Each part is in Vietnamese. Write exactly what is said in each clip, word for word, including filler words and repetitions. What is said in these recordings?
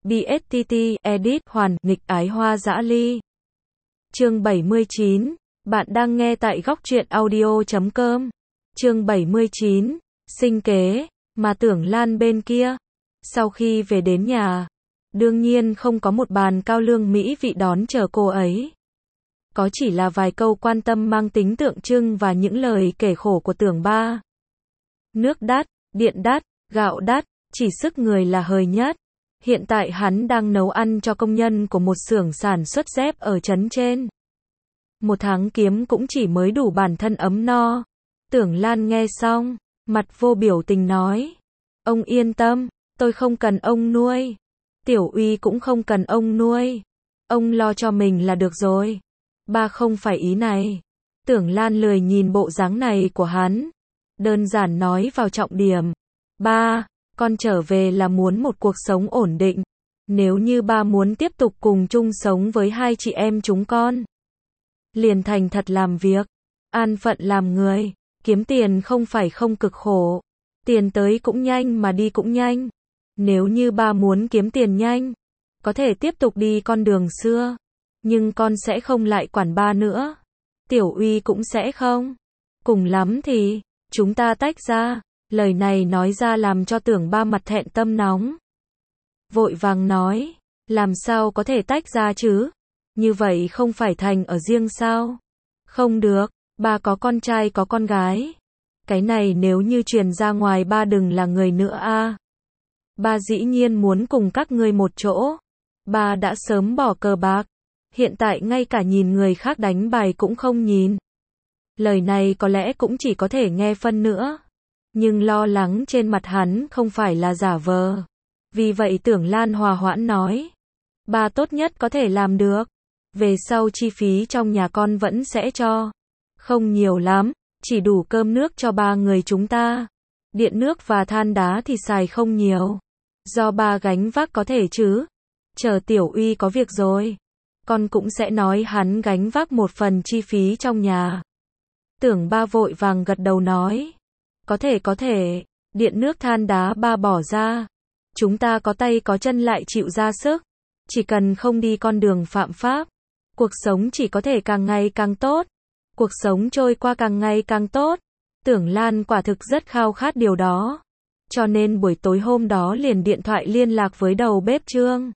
bê ét tê tê, edit, hoàn, nghịch ái hoa dã ly. Chương bảy mươi chín, bạn đang nghe tại góc truyện audio chấm com. Chương bảy mươi chín, sinh kế, mà Tưởng Lan bên kia. Sau khi về đến nhà, đương nhiên không có một bàn cao lương mỹ vị đón chờ cô ấy. Có chỉ là vài câu quan tâm mang tính tượng trưng và những lời kể khổ của Tưởng ba. Nước đắt, điện đắt, gạo đắt, chỉ sức người là hời nhất. Hiện tại hắn đang nấu ăn cho công nhân của một xưởng sản xuất dép ở trấn trên. Một tháng kiếm cũng chỉ mới đủ bản thân ấm no. Tưởng Lan nghe xong, mặt vô biểu tình nói. Ông yên tâm, tôi không cần ông nuôi. Tiểu Uy cũng không cần ông nuôi. Ông lo cho mình là được rồi. Ba không phải ý này. Tưởng Lan lười nhìn bộ dáng này của hắn. Đơn giản nói vào trọng điểm. Ba, con trở về là muốn một cuộc sống ổn định. Nếu như ba muốn tiếp tục cùng chung sống với hai chị em chúng con, liền thành thật làm việc, an phận làm người, kiếm tiền không phải không cực khổ. Tiền tới cũng nhanh mà đi cũng nhanh. Nếu như ba muốn kiếm tiền nhanh, có thể tiếp tục đi con đường xưa. Nhưng con sẽ không lại quản ba nữa. Tiểu Uy cũng sẽ không. Cùng lắm thì, chúng ta tách ra. Lời này nói ra làm cho Tưởng ba mặt thẹn tâm nóng. Vội vàng nói, làm sao có thể tách ra chứ? Như vậy không phải thành ở riêng sao? Không được, ba có con trai có con gái. Cái này nếu như truyền ra ngoài ba đừng là người nữa a. À. Ba dĩ nhiên muốn cùng các ngươi một chỗ. Ba đã sớm bỏ cờ bạc. Hiện tại ngay cả nhìn người khác đánh bài cũng không nhìn. Lời này có lẽ cũng chỉ có thể nghe phân nữa. Nhưng lo lắng trên mặt hắn không phải là giả vờ. Vì vậy Tưởng Lan hòa hoãn nói. Ba tốt nhất có thể làm được. Về sau chi phí trong nhà con vẫn sẽ cho. Không nhiều lắm, chỉ đủ cơm nước cho ba người chúng ta. Điện nước và than đá thì xài không nhiều. Do ba gánh vác có thể chứ. Chờ Tiểu Uy có việc rồi, con cũng sẽ nói hắn gánh vác một phần chi phí trong nhà. Tưởng ba vội vàng gật đầu nói. Có thể có thể, điện nước than đá ba bỏ ra. Chúng ta có tay có chân lại chịu ra sức. Chỉ cần không đi con đường phạm pháp. Cuộc sống chỉ có thể càng ngày càng tốt. Cuộc sống trôi qua càng ngày càng tốt. Tưởng Lan quả thực rất khao khát điều đó. Cho nên buổi tối hôm đó liền điện thoại liên lạc với đầu bếp Trương.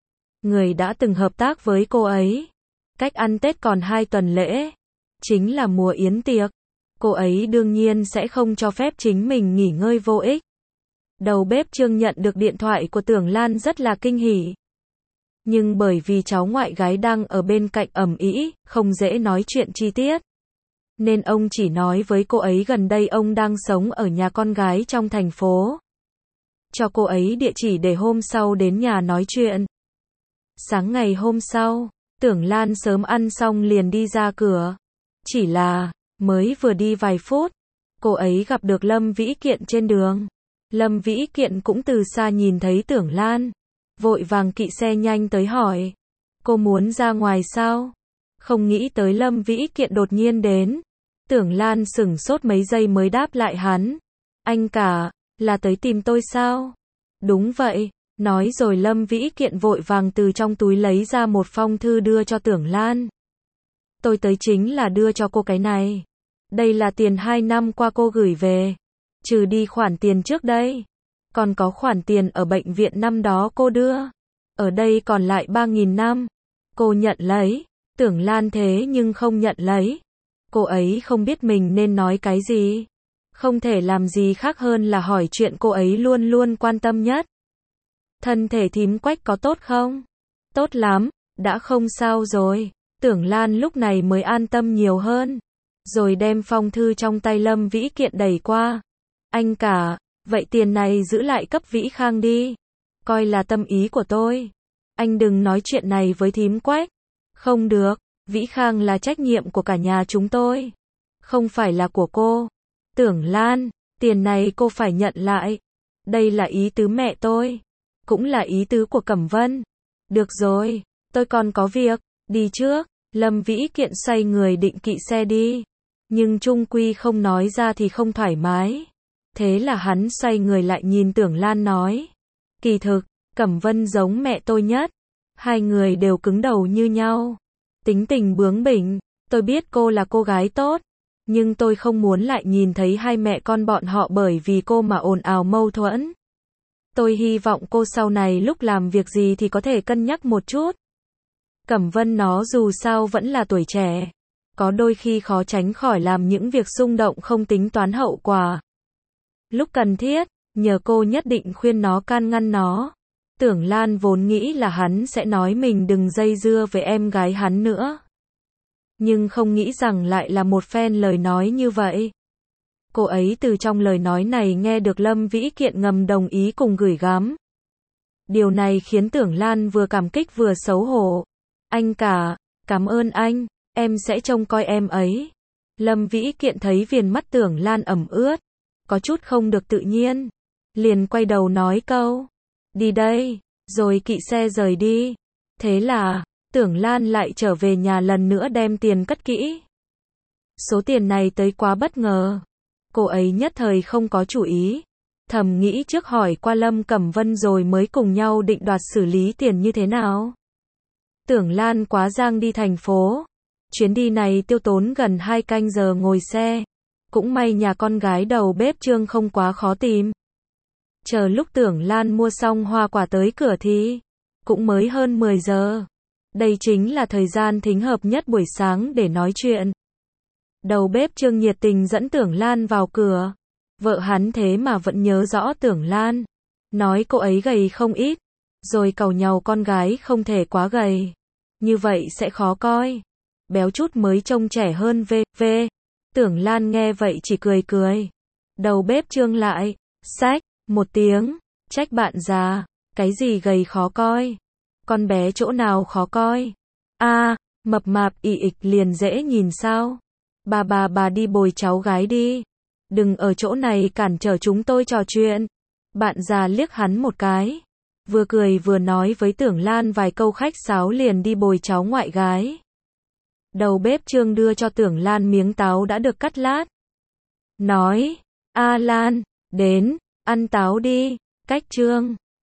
Người đã từng hợp tác với cô ấy. Cách ăn Tết còn hai tuần lễ. Chính là mùa yến tiệc. Cô ấy đương nhiên sẽ không cho phép chính mình nghỉ ngơi vô ích. Đầu bếp Trương nhận được điện thoại của Tưởng Lan rất là kinh hỉ. Nhưng bởi vì cháu ngoại gái đang ở bên cạnh ầm ĩ, không dễ nói chuyện chi tiết. Nên ông chỉ nói với cô ấy gần đây ông đang sống ở nhà con gái trong thành phố. Cho cô ấy địa chỉ để hôm sau đến nhà nói chuyện. Sáng ngày hôm sau, Tưởng Lan sớm ăn xong liền đi ra cửa. Chỉ là, mới vừa đi vài phút, cô ấy gặp được Lâm Vĩ Kiện trên đường. Lâm Vĩ Kiện cũng từ xa nhìn thấy Tưởng Lan. Vội vàng kỵ xe nhanh tới hỏi. Cô muốn ra ngoài sao? Không nghĩ tới Lâm Vĩ Kiện đột nhiên đến. Tưởng Lan sửng sốt mấy giây mới đáp lại hắn. Anh cả, là tới tìm tôi sao? Đúng vậy. Nói rồi Lâm Vĩ Kiện vội vàng từ trong túi lấy ra một phong thư đưa cho Tưởng Lan. Tôi tới chính là đưa cho cô cái này. Đây là tiền hai năm qua cô gửi về. Trừ đi khoản tiền trước đây. Còn có khoản tiền ở bệnh viện năm đó cô đưa. Ở đây còn lại ba nghìn năm. Cô nhận lấy. Tưởng Lan thế nhưng không nhận lấy. Cô ấy không biết mình nên nói cái gì. Không thể làm gì khác hơn là hỏi chuyện cô ấy luôn luôn quan tâm nhất. Thân thể thím Quách có tốt không? Tốt lắm, đã không sao rồi. Tưởng Lan lúc này mới an tâm nhiều hơn. Rồi đem phong thư trong tay Lâm Vĩ Kiện đẩy qua. Anh cả, vậy tiền này giữ lại cấp Vĩ Khang đi. Coi là tâm ý của tôi. Anh đừng nói chuyện này với thím Quách. Không được, Vĩ Khang là trách nhiệm của cả nhà chúng tôi. Không phải là của cô. Tưởng Lan, tiền này cô phải nhận lại. Đây là ý tứ mẹ tôi. Cũng là ý tứ của Cẩm Vân. Được rồi, tôi còn có việc. Đi trước. Lâm Vĩ Kiện xoay người định kỵ xe đi. Nhưng chung quy không nói ra thì không thoải mái. Thế là hắn xoay người lại nhìn Tưởng Lan nói. Kỳ thực, Cẩm Vân giống mẹ tôi nhất. Hai người đều cứng đầu như nhau. Tính tình bướng bỉnh, tôi biết cô là cô gái tốt, nhưng tôi không muốn lại nhìn thấy hai mẹ con bọn họ bởi vì cô mà ồn ào mâu thuẫn. Tôi hy vọng cô sau này lúc làm việc gì thì có thể cân nhắc một chút. Cẩm Vân nó dù sao vẫn là tuổi trẻ, có đôi khi khó tránh khỏi làm những việc xung động không tính toán hậu quả. Lúc cần thiết, nhờ cô nhất định khuyên nó can ngăn nó. Tưởng Lan vốn nghĩ là hắn sẽ nói mình đừng dây dưa với em gái hắn nữa. Nhưng không nghĩ rằng lại là một phen lời nói như vậy. Cô ấy từ trong lời nói này nghe được Lâm Vĩ Kiện ngầm đồng ý cùng gửi gắm. Điều này khiến Tưởng Lan vừa cảm kích vừa xấu hổ. Anh cả, cảm ơn anh, em sẽ trông coi em ấy. Lâm Vĩ Kiện thấy viền mắt Tưởng Lan ẩm ướt, có chút không được tự nhiên. Liền quay đầu nói câu, đi đây, rồi kỵ xe rời đi. Thế là, Tưởng Lan lại trở về nhà lần nữa đem tiền cất kỹ. Số tiền này tới quá bất ngờ. Cô ấy nhất thời không có chủ ý. Thầm nghĩ trước hỏi qua Lâm Cẩm Vân rồi mới cùng nhau định đoạt xử lý tiền như thế nào. Tưởng Lan quá giang đi thành phố. Chuyến đi này tiêu tốn gần hai canh giờ ngồi xe. Cũng may nhà con gái đầu bếp Trương không quá khó tìm. Chờ lúc Tưởng Lan mua xong hoa quả tới cửa thì cũng mới hơn mười giờ. Đây chính là thời gian thích hợp nhất buổi sáng để nói chuyện. Đầu bếp Trương nhiệt tình dẫn Tưởng Lan vào cửa. Vợ hắn thế mà vẫn nhớ rõ Tưởng Lan. Nói cô ấy gầy không ít. Rồi càu nhàu con gái không thể quá gầy. Như vậy sẽ khó coi. Béo chút mới trông trẻ hơn v. v. Tưởng Lan nghe vậy chỉ cười cười. Đầu bếp Trương lại xách một tiếng. Trách bạn già. Cái gì gầy khó coi? Con bé chỗ nào khó coi? A, à, mập mạp ị ịch liền dễ nhìn sao? Bà bà bà đi bồi cháu gái đi. Đừng ở chỗ này cản trở chúng tôi trò chuyện. Bạn già liếc hắn một cái. Vừa cười vừa nói với Tưởng Lan vài câu khách sáo liền đi bồi cháu ngoại gái. Đầu bếp Trương đưa cho Tưởng Lan miếng táo đã được cắt lát. Nói, A Lan, đến, ăn táo đi, cách Trương.